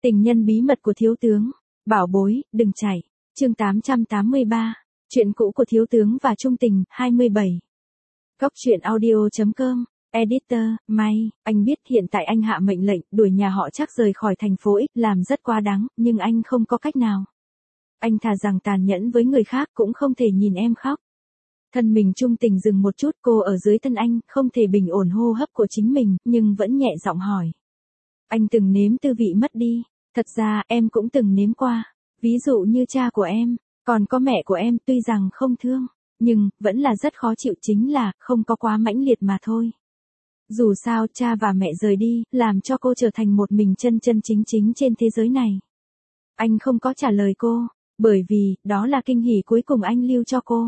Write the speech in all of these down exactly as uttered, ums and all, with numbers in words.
Tình nhân bí mật của thiếu tướng. Bảo bối, đừng chạy. Chương tám trăm tám mươi ba. Chuyện cũ của thiếu tướng và trung tình, hai mươi bảy. Góc truyện audio chấm com. Editor, May, anh biết hiện tại anh hạ mệnh lệnh đuổi nhà họ Trác rời khỏi thành phố X làm rất quá đáng, nhưng anh không có cách nào. Anh thà rằng tàn nhẫn với người khác cũng không thể nhìn em khóc. Thân mình trung tình dừng một chút, cô ở dưới thân anh, không thể bình ổn hô hấp của chính mình, nhưng vẫn nhẹ giọng hỏi. Anh từng nếm tư vị mất đi, thật ra em cũng từng nếm qua. Ví dụ như cha của em, còn có mẹ của em tuy rằng không thương, nhưng vẫn là rất khó chịu, chính là không có quá mãnh liệt mà thôi. Dù sao cha và mẹ rời đi, làm cho cô trở thành một mình chân chân chính chính trên thế giới này. Anh không có trả lời cô, bởi vì đó là kinh hỉ cuối cùng anh lưu cho cô.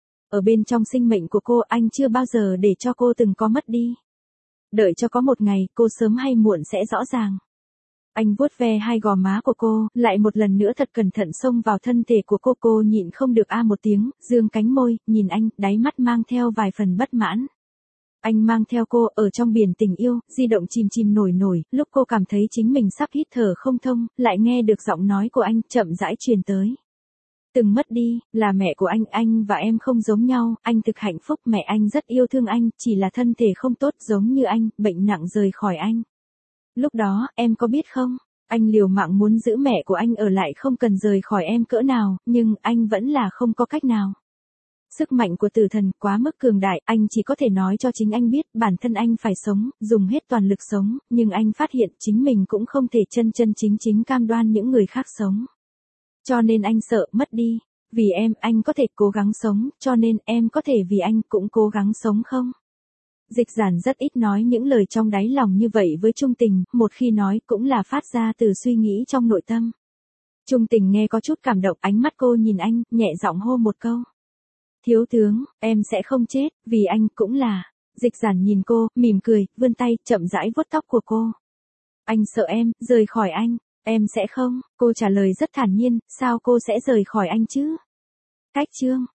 Ở bên trong sinh mệnh của cô anh chưa bao giờ để cho cô từng có mất đi. Đợi cho có một ngày cô sớm hay muộn sẽ rõ ràng. Anh vuốt ve hai gò má của cô, lại một lần nữa thật cẩn thận xông vào thân thể của cô. Cô nhịn không được a một tiếng, dương cánh môi, nhìn anh, đáy mắt mang theo vài phần bất mãn. Anh mang theo cô ở trong biển tình yêu, di động chìm chìm nổi nổi, lúc cô cảm thấy chính mình sắp hít thở không thông, lại nghe được giọng nói của anh chậm rãi truyền tới. Từng mất đi, là mẹ của anh, anh và em không giống nhau, anh thực hạnh phúc, mẹ anh rất yêu thương anh, chỉ là thân thể không tốt giống như anh, bệnh nặng rời khỏi anh. Lúc đó, em có biết không, anh liều mạng muốn giữ mẹ của anh ở lại không cần rời khỏi em cỡ nào, nhưng anh vẫn là không có cách nào. Sức mạnh của tử thần quá mức cường đại, anh chỉ có thể nói cho chính anh biết bản thân anh phải sống, dùng hết toàn lực sống, nhưng anh phát hiện chính mình cũng không thể chân chân chính chính cam đoan những người khác sống. Cho nên anh sợ mất đi, vì em, anh có thể cố gắng sống, cho nên em có thể vì anh cũng cố gắng sống không? Dịch Giản rất ít nói những lời trong đáy lòng như vậy với Trung Tình, một khi nói cũng là phát ra từ suy nghĩ trong nội tâm. Trung Tình nghe có chút cảm động, ánh mắt cô nhìn anh, nhẹ giọng hô một câu. Thiếu tướng, em sẽ không chết, vì anh cũng là. Dịch Giản nhìn cô, mỉm cười, vươn tay, chậm rãi vuốt tóc của cô. Anh sợ em, rời khỏi anh. Em sẽ không, cô trả lời rất thản nhiên, sao cô sẽ rời khỏi anh chứ? Cách chương,